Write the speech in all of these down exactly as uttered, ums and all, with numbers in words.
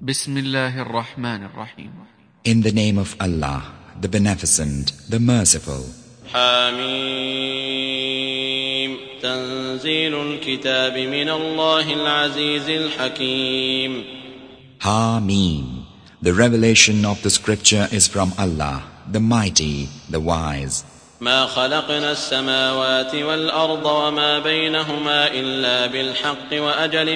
Bismillahir Rahmanir Rahim. In the name of Allah, the Beneficent, the Merciful. حميم تنزيل الكتاب من الله العزيز الحكيم. Hameen. The revelation of the scripture is from Allah, the Mighty, the Wise. ما خلقنا السماوات والأرض وما بينهما إلا بالحق وأجل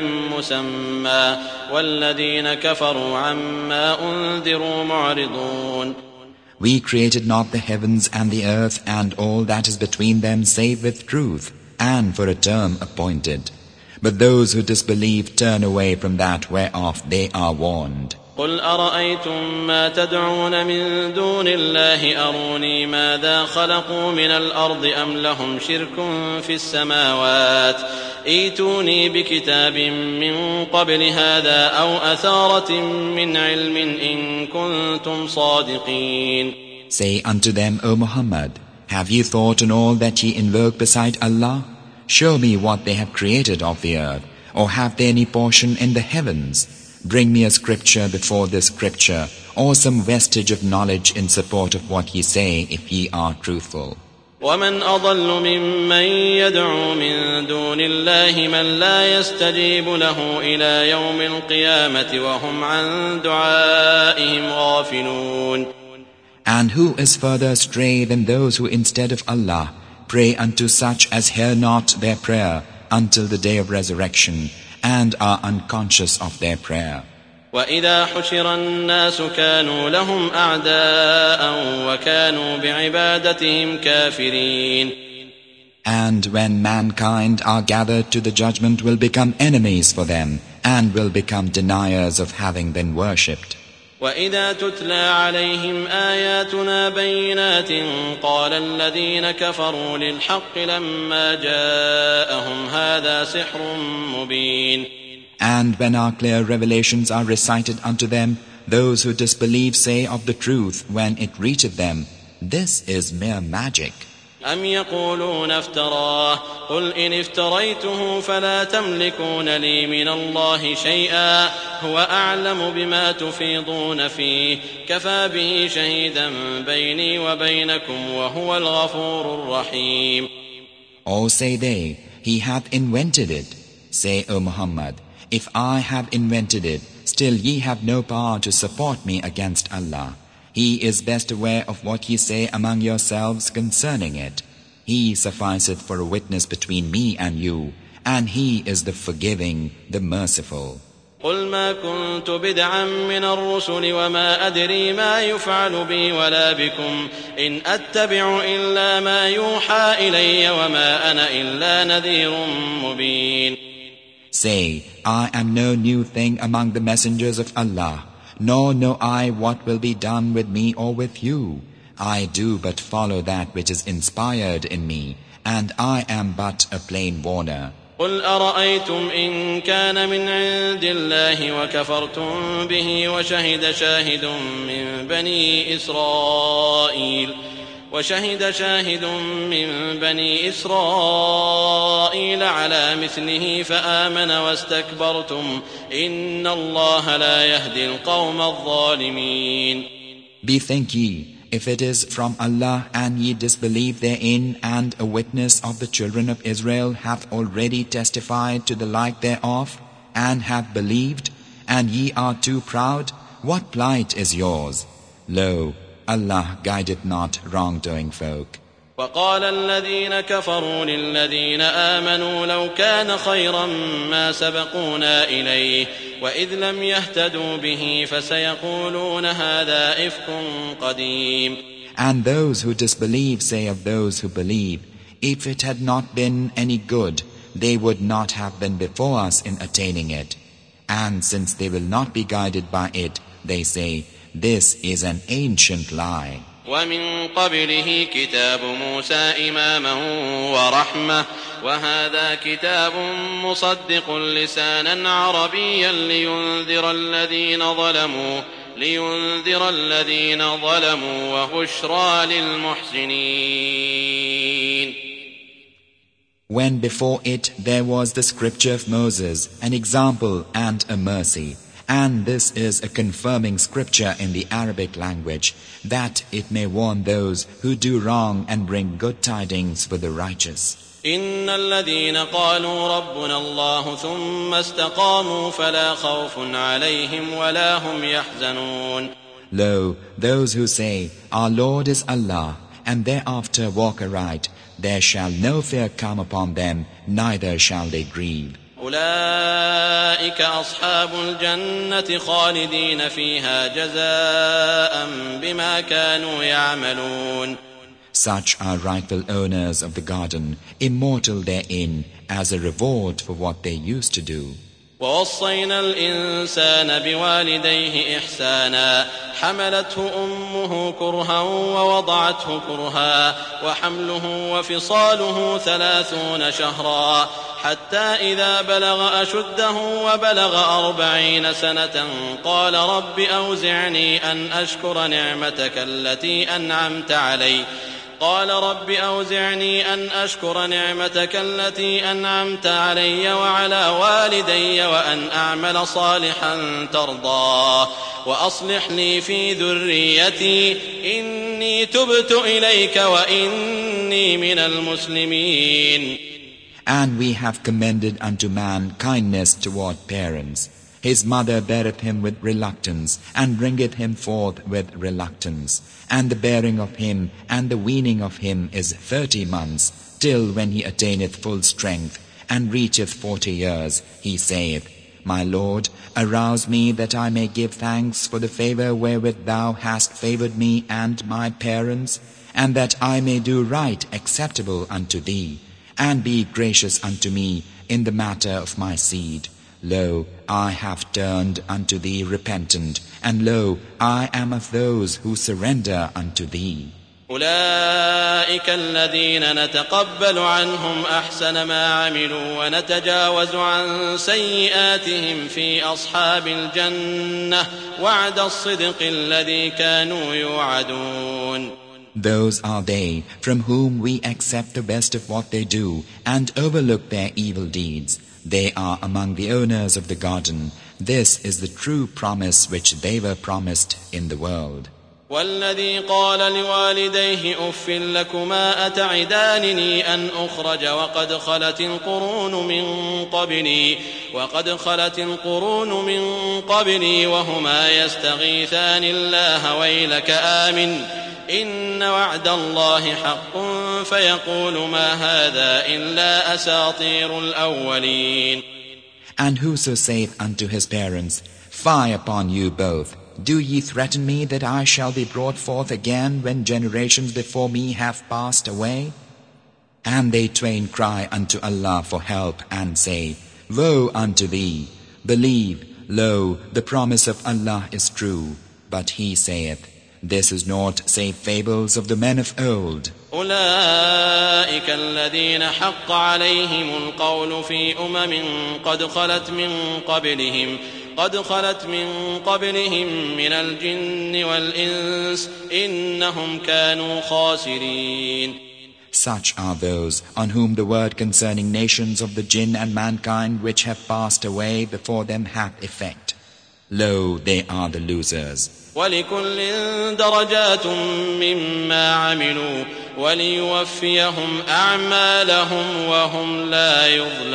مسمى والذين كفروا عما أنذروا معرضون. We created not the heavens and the earth and all that is between them save with truth and for a term appointed. But those who disbelieve turn away from that whereof they are warned. قل أرأيتم ما تدعون من دون الله أروني ماذا خلقوا من الأرض أم لهم شرك في السماوات ائتوني بكتاب من قبل هذا أو أثارة من علم إن كنتم صادقين. Say unto them, O Muhammad, have ye thought on all that ye invoke beside Allah? Show me what they have created of the earth, or have they any portion in the heavens? Bring me a scripture before this scripture, or some vestige of knowledge in support of what ye say, if ye are truthful. ومن أضل ممن يدعو من دون الله من لا يستجيب له إلى يوم القيامة وهم عن دعائهم غافلون. And who is further astray than those who instead of Allah pray unto such as hear not their prayer until the day of resurrection, and are unconscious of their prayer. وَإِذَا حُشِرَ النَّاسُ كَانُوا لَهُمْ أَعْدَاءً وَكَانُوا بِعِبَادَتِهِمْ كَافِرِينَ. And when mankind are gathered to the judgment will become enemies for them, and will become deniers of having been worshipped. وَإِذَا تُتْلَى عَلَيْهِمْ آيَاتُنَا بَيِّنَاتٍ قَالَ الَّذِينَ كَفَرُوا لِلْحَقِّ لَمَّا جَاءَهُمْ هَذَا سِحْرٌ مُبِينٌ. And when our clear revelations are recited unto them, those who disbelieve say of the truth when it reacheth them, this is mere magic. أَمْ يَقُولُونَ افْتَرَاهُ قُلْ إِنِ افْتَرَيْتُهُ فَلَا تَمْلِكُونَ لِي مِنَ اللَّهِ شَيْئًا هُوَ أَعْلَمُ بِمَا تُفِيضُونَ فِيهِ كَفَى بِهِ شَهِيدًا بَيْنِي وَبَيْنَكُمْ وَهُوَ الْغَفُورُ الرَّحِيمُ. Or say they, he hath invented it. Say, O Muhammad, if I have invented it, still ye have no power to support me against Allah. He is best aware of what ye say among yourselves concerning it. He sufficeth for a witness between me and you, and He is the forgiving, the merciful. قُلْ مَا كُنْتُ بِدْعًا مِّنَ الرُّسُلِ وَمَا أَدْرِي مَا يُفْعَلُ بِي وَلَا بِكُمْ إِنْ أَتَّبِعُ إِلَّا مَا يُوحَى إِلَيَّ وَمَا أَنَا إِلَّا نَذِيرٌ مُبِينٌ. Say, I am no new thing among the messengers of Allah, nor know I what will be done with me or with you. I do but follow that which is inspired in me, and I am but a plain warner. قُلْ أَرَأَيْتُمْ إِنْ كَانَ مِنْ عِنْدِ اللَّهِ وَكَفَرْتُمْ بِهِ وَشَهِدَ شَاهِدٌ مِّن بَنِي إِسْرَائِيلَ وشهد شاهد من بني إسرائيل على مثله فآمن واستكبرتم إن الله لا يهدي القوم الظالمين. Bethink ye, if it is from Allah and ye disbelieve therein, and a witness of the children of Israel hath already testified to the like thereof, and hath believed, and ye are too proud, what plight is yours? Lo, Allah guideth not wrongdoing folk. وقال الذين كفروا للذين آمنوا لو كان خيرا ما سبقونا إليه وإذ لم يهتدوا به فسيقولون هذا إفك قديم. And those who disbelieve say of those who believe, if it had not been any good, they would not have been before us in attaining it. And since they will not be guided by it, they say, this is an ancient lie. ومن قبله كتاب موسى إماما ورحمة وهذا كتاب مصدق لسانا عربيا لينذر الذين ظلموا لينذر الذين ظلموا وبشرى للمحسنين. When before it there was the scripture of Moses, an example and a mercy, And this is a confirming scripture in the Arabic language, that it may warn those who do wrong and bring good tidings for the righteous. إن الذين قالوا ربنا الله ثم استقاموا فلا خوف عليهم ولا هم يحزنون. Lo, those who say, Our Lord is Allah, and thereafter walk aright, there shall no fear come upon them, neither shall they grieve. أولئك أصحاب الجنة خالدين فيها جزاء بما كانوا يعملون. Such are rightful owners of the garden, immortal therein, as a reward for what they used to do. ووصينا الإنسان بوالديه إحسانا حملته أمه كرها ووضعته كرها وحمله وفصاله ثلاثون شهرا حتى إذا بلغ أشده وبلغ أربعين سنة قال رب أوزعني أن أشكر نعمتك التي أنعمت علي قال رب أوزعني أن أشكر نعمتك التي أنعمت علي وعلى والدي وأن أعمل صالحا ترضاه وأصلح لي في ذريتي إني تبت إليك وإني من المسلمين. And we have commended unto man kindness toward parents. His mother beareth him with reluctance, and bringeth him forth with reluctance. And the bearing of him and the weaning of him is thirty months, till when he attaineth full strength, and reacheth forty years, he saith, My Lord, arouse me that I may give thanks for the favour wherewith thou hast favoured me and my parents, and that I may do right acceptable unto thee, and be gracious unto me in the matter of my seed. Lo, I have turned unto thee repentant, and lo, I am of those who surrender unto thee. أولئك الذين نتقبل عنهم أحسن ما عملوا ونتجاوز عن سيئاتهم في أصحاب الجنة وعد الصدق الذي كانوا يوعدون. Those are they from whom we accept the best of what they do and overlook their evil deeds. They are among the owners of the garden. This is the true promise which they were promised in the world. والذي قال لوالديه أف لكما أتعدانني أن أخرج وقد خلت القرون من قبلي وقد خلت القرون من قبلي وهما يستغيثان الله ويلك آمن إن وعد الله حق فيقول ما هذا إلا أساطير الأولين. And whoso saith unto his parents, Fie upon you both! Do ye threaten me that I shall be brought forth again when generations before me have passed away? And they twain cry unto Allah for help and say, Woe unto thee! Believe, lo, the promise of Allah is true. But he saith, This is naught save fables of the men of old. أولئك الذين حق عليهم القول في أمم قد خلت من قبلهم قد خلت من قبلهم من الجن والإنس إنهم كانوا خاسرين. Such are those on whom the word concerning nations of the jinn and mankind which have passed away before them hath effect. Lo, they are the losers. ولكل درجات مما عملوا وليوفيهم أعمالهم وهم لا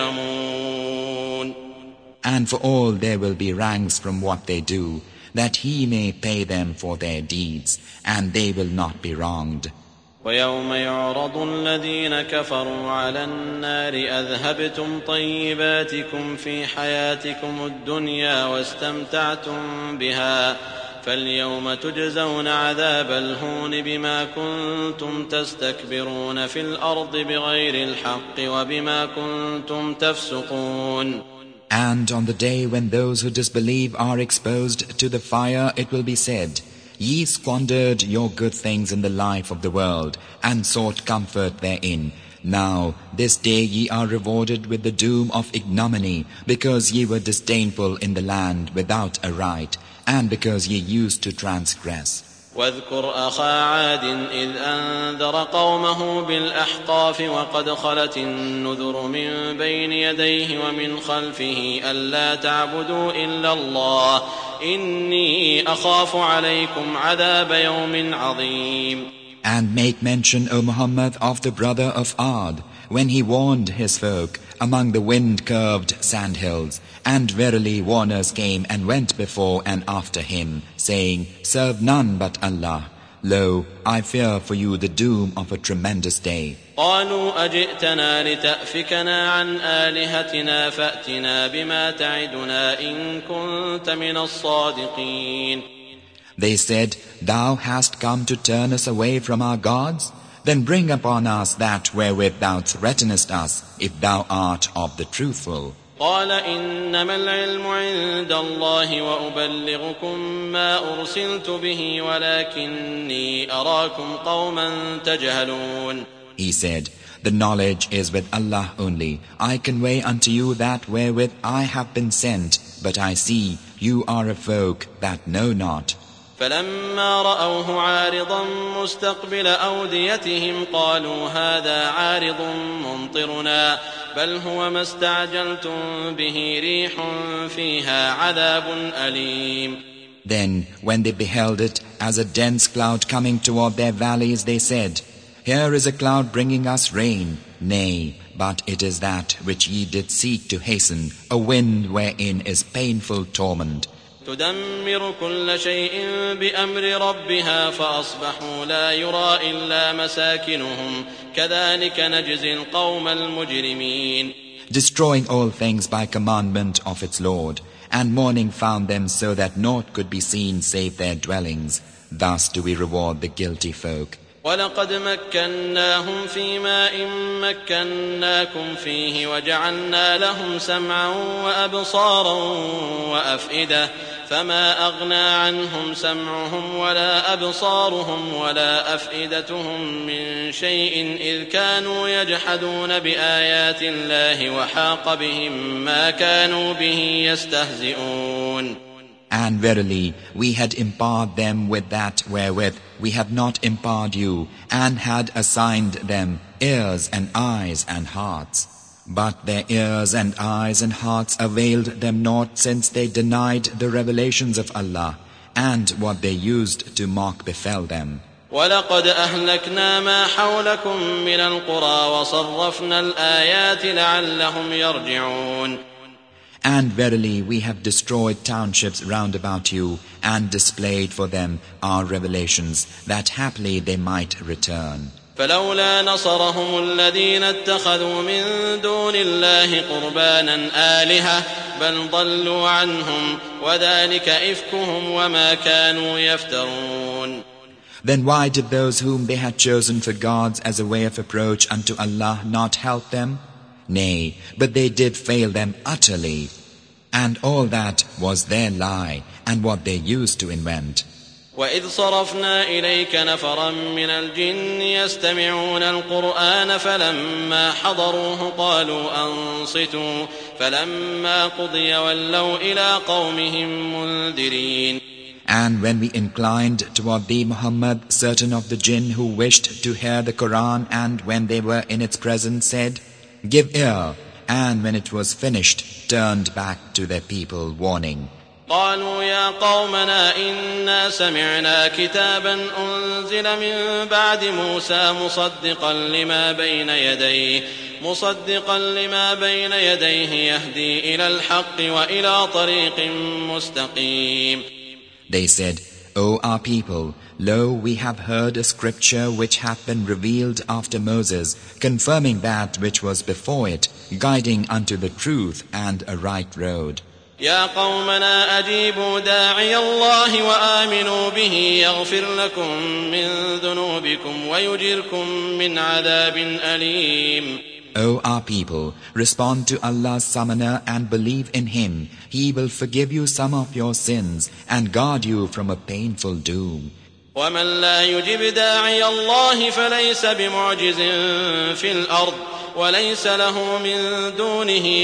يظلمون. And for all there will be ranks from what they do, that he may pay them for their deeds, and they will not be wronged. ويوم يعرض الذين كفروا على النار أذهبتم طيباتكم في حياتكم الدنيا واستمتعتم بها فاليوم تجزون عذاب الهون بما كنتم تستكبرون في الأرض بغير الحق وبما كنتم تفسقون. And on the day when those who disbelieve are exposed to the fire, it will be said, Ye squandered your good things in the life of the world, and sought comfort therein. Now, this day ye are rewarded with the doom of ignominy, because ye were disdainful in the land without a right, and because ye used to transgress. واذكر أخا عاد إذ أنذر قومه بالأحقاف وقد خلت النذر من بين يديه ومن خلفه ألا تعبدوا إلا الله إني أخاف عليكم عذاب يوم عظيم. And make mention, O Muhammad, of the brother of Ad, when he warned his folk among the wind-curved sandhills. And verily warners came and went before and after him, saying, serve none but Allah. Lo, I fear for you the doom of a tremendous day. قالوا أجئتنا لتأفكنا عن آلهتنا فأتنا بما تعدنا إن كنت من الصادقين. They said, thou hast come to turn us away from our gods? Then bring upon us that wherewith thou threatenest us, if thou art of the truthful. قال إنما العلم عند الله وأبلغكم ما أرسلت به ولكني أراكم قوما تجهلون. He said, the knowledge is with Allah only. I convey unto you that wherewith I have been sent, but I see you are a folk that know not. فلما رأوه عارضا مستقبل أوديتهم قالوا هذا عارض ممطرنا بل هو ما استعجلتم به ريح فيها عذاب أليم. Then, when they beheld it as a dense cloud coming toward their valleys, they said, here is a cloud bringing us rain. Nay, but it is that which ye did seek to hasten, a wind wherein is painful torment. تدمر كل شيء بأمر ربها فأصبحوا لا يرى إلا مساكنهم كذلك نجزي القوم المجرمين. Destroying all things by commandment of its Lord, and morning found them so that naught could be seen save their dwellings. Thus do we reward the guilty folk. ولقد مكناهم في ماء مكناكم فيه وجعلنا لهم سمعا وأبصارا وأفئدة فما أغنى عنهم سمعهم ولا أبصارهم ولا أفئدتهم من شيء إذ كانوا يجحدون بآيات الله وحاق بهم ما كانوا به يستهزئون. And verily, we had empowered them with that wherewith we had not empowered you, and had assigned them ears and eyes and hearts. But their ears and eyes and hearts availed them naught, since they denied the revelations of Allah, and what they used to mock befell them. وَلَقَدْ أَهْلَكْنَا مَا حَوْلَكُمْ مِنَ الْقُرَى وَصَرَّفْنَا الْآيَاتِ لَعَلَّهُمْ يَرْجِعُونَ. And verily we have destroyed townships round about you, and displayed for them our revelations, that haply they might return. فلولا نصرهم الذين اتخذوا من دون الله قربانا آلهة بل ضلوا عنهم وذلك إفكهم وما كانوا يفترون. Then why did those whom they had chosen for gods as a way of approach unto Allah not help them? Nay, but they did fail them utterly. And all that was their lie, and what they used to invent. وَإِذْ صَرَفْنَا إِلَيْكَ نَفَرًا مِنَ الْجِنِّ يَسْتَمِعُونَ الْقُرْآنَ فَلَمَّا حَضَرُوهُ قَالُوا أَنصِتُوا فَلَمَّا قُضِيَ وَلَّوْا إِلَىٰ قَوْمِهِمْ مُنذِرِينَ. And when we inclined toward thee, Muhammad, certain of the jinn who wished to hear the Quran, and when they were in its presence said, give ear, and when it was finished, turned back to their people, warning. قالوا يا قومنا إنا سمعنا كتابا أنزل من بعد موسى مصدقا لما بين يديه مصدقا لما بين يديه يهدي إلى الحق وإلى طريق مستقيم. They said, O our people, lo, we have heard a scripture which hath been revealed after Moses, confirming that which was before it, guiding unto the truth and a right road. يا قومنا أجيبوا داعي الله وآمنوا به يغفر لكم من ذنوبكم ويجركم من عذاب أليم. O our people, respond to Allah's summoner and believe in Him. He will forgive you some of your sins and guard you from a painful doom. ومن لا يجب داعي الله فليس بمعجز في الأرض وليس له من دونه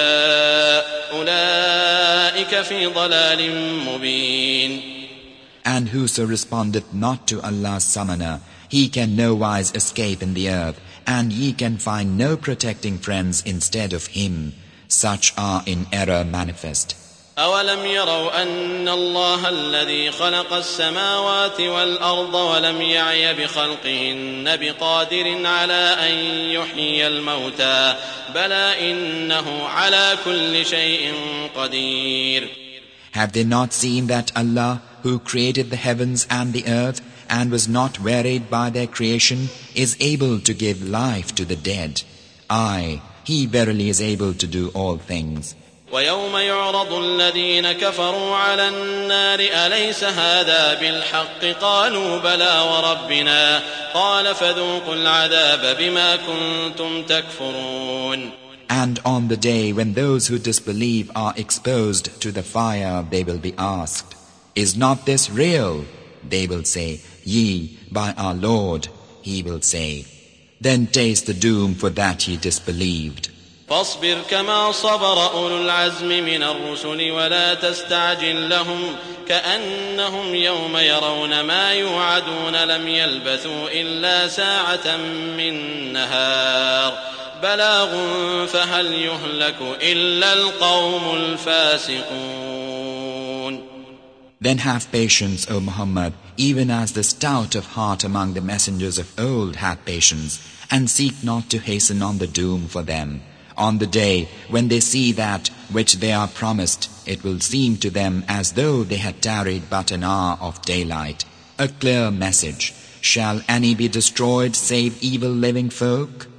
أولياء أولئك في ضلال مبين. And whoso respondeth not to Allah's summoner, he can no wise escape in the earth, and ye can find no protecting friends instead of him. Such are in error manifest. أَوَلَمْ يَرَوْا أَنَّ اللَّهَ الَّذِي خَلَقَ السَّمَاوَاتِ وَالْأَرْضَ وَلَمْ يَعْيَ بِخَلْقِهِنَّ بِقَادِرٍ عَلَىٰ أَن يُحْيِيَ الْمَوْتَىٰ بَلَىٰ إِنَّهُ عَلَىٰ كُلِّ شَيْءٍ قَدِيرٌ. Have they not seen that Allah, who created the heavens and the earth, and was not wearied by their creation, is able to give life to the dead? Aye, He verily is able to do all things. وَيَوْمَ يُعْرَضُ الَّذِينَ كَفَرُوا عَلَى النَّارِ أَلَيْسَ هَذَا بِالْحَقِّ قَالُوا بَلَىٰ وَرَبِّنَا قَالَ فَذُوقُوا الْعَذَابَ بِمَا كُنتُمْ تَكْفُرُونَ. And on the day when those who disbelieve are exposed to the fire, they will be asked, "Is not this real?" They will say, "Yea, by our Lord." He will say, "Then taste the doom for that ye disbelieved." فاصبر كما صبر أولو العزم من الرسل ولا تستعجل لهم كأنهم يوم يرون ما يوعدون لم يلبثوا إلا ساعة من نهار بلاغ فهل يهلك إلا القوم الفاسقون. Then have patience, O Muhammad, even as the stout of heart among the messengers of old had patience, and seek not to hasten on the doom for them. On the day when they see that which they are promised, it will seem to them as though they had tarried but an hour of daylight. A clear message. Shall any be destroyed save evil living folk?